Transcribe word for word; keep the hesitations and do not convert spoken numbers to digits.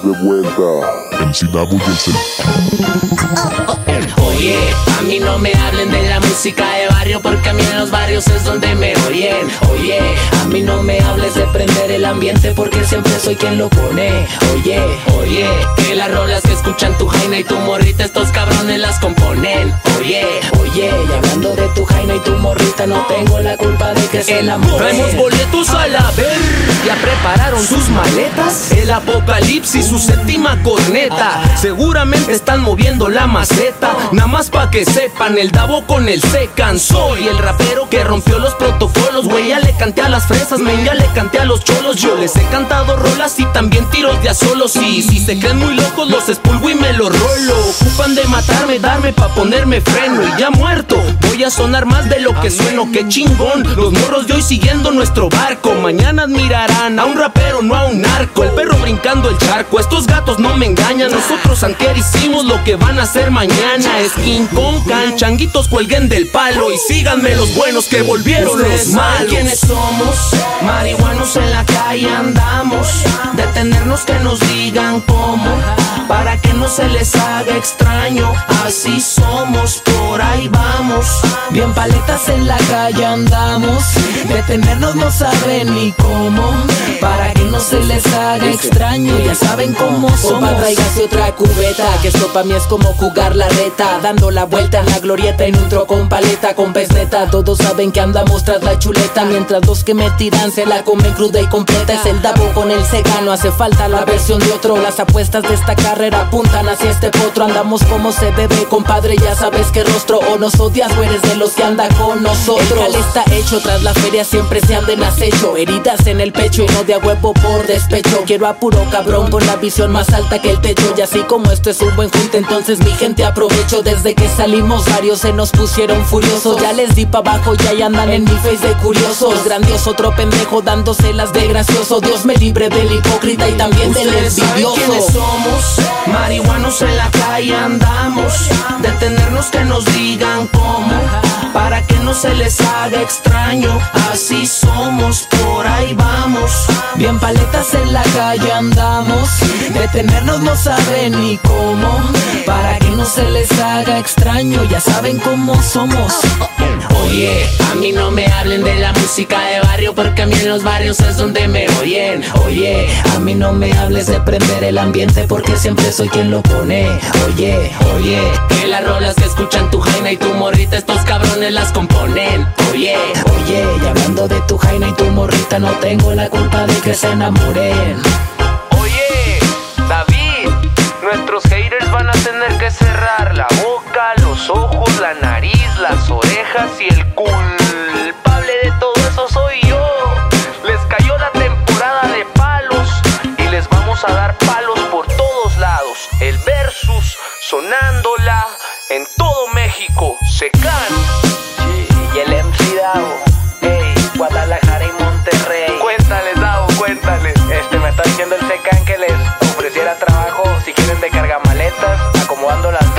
estamos de vuelta. M C Davo y el Cel. Oye, a mí no me hablen de la música de barrio, porque a mí en los barrios es donde me oyen. Oye, a mí no me hables de prender el ambiente, porque siempre soy quien lo pone. Oye, oye, que las rolas que escuchan tu jaina y tu morrita, estos cabrones las componen. Oye, oye, y hablando de tu jaina y tu morrita, no tengo la culpa de que se enamoren. Traemos boletos a la ver, ya prepararon sus maletas. El apocalipsis, su séptima corneta. Seguramente están moviendo la maceta. Nada más pa' que sepan, el Davo con el se cansó. Y el rapero que rompió los protocolos, güey, ya le canté a las fresas, men, ya le canté a los cholos. Yo les he cantado rolas y también tiros de a solos. Y si se creen muy locos, los expulgo y me los rolo. Ocupan de matarme, darme pa' ponerme freno. Y ya muerto, voy a sonar más de lo que sueno. Qué chingón, los morros de hoy siguiendo nuestro barco. Mañana admirarán a un rapero, no a un narco. El perro brincando el charco, estos gatos no me engañan. Nosotros antier hicimos lo que van a hacer mañana. Es King Kong, can, changuitos cuelguen del palo. Y síganme los buenos que volvieron los malos. ¿Quiénes somos? Marihuanos en la calle andamos. Detenernos que nos digan cómo, para que no se les haga extraño. Así somos, por ahí vamos. Bien paletas en la calle andamos. Detenernos no saben ni cómo, para que no se les haga extraño. Ya saben cómo somos. Opa, tráigase otra cubeta, que esto pa' mí es como jugar la reta, dando la vuelta en la glorieta en un tro con paleta, con pez neta. Todos saben que andamos tras la chuleta, mientras los que me tiran se la comen cruda y completa. Es el Davo con el seca, no hace falta la versión de otro. Las apuestas de esta carrera apuntan hacia este potro. Andamos como se debe, compadre, ya sabes qué rostro. O nos odias o eres de los que anda con nosotros. El cal está hecho, tras la feria siempre se anda en acecho. Heridas en el pecho y no de a huevo por despecho. Quiero a puro cabrón con la visión más alta que el techo. Y así como esto es un buen junte, entonces mi gente aprovecho. Desde que salimos varios se nos pusieron furiosos. Ya les di pa' abajo y ahí andan en mi face de curiosos. Grandioso, otro pendejo dándoselas de gracioso. Dios me libre del hipócrita y también del envidioso. ¿Quiénes somos? Marihuanos en la calle andamos. Detenernos que nos digan cómo, para que no se les haga extraño. Así somos, por ahí vamos. Bien paletas en la calle andamos. Detenernos no saben ni cómo, para que no se les haga extraño. Ya saben cómo somos. Oye, a mí no me hablen de la música de barrio, porque a mí en los barrios es donde me oyen. Oye, a mí no me hables de prender el ambiente, porque siempre soy quien lo pone. Oye, oye, que las rolas que escuchan tu jaina y tu morrita, estos cabrones las componen. Oye, oye, y hablando de tu jaina y tu morrita, no tengo la culpa de que se enamoren. Oye, David, nuestros haters van a tener que cerrar la boca, los ojos, la nariz, las orejas, y el culpable de todo eso soy yo. Les cayó la temporada de palos y les vamos a dar palos por todos lados. El versus sonándola en todo México. Secan Y el M C Davo, ey, Guadalajara y Monterrey. Cuéntales, Davo, cuéntales. Este me está diciendo el Secan que les ofreciera trabajo si quieren de cargamaletas, acomodando las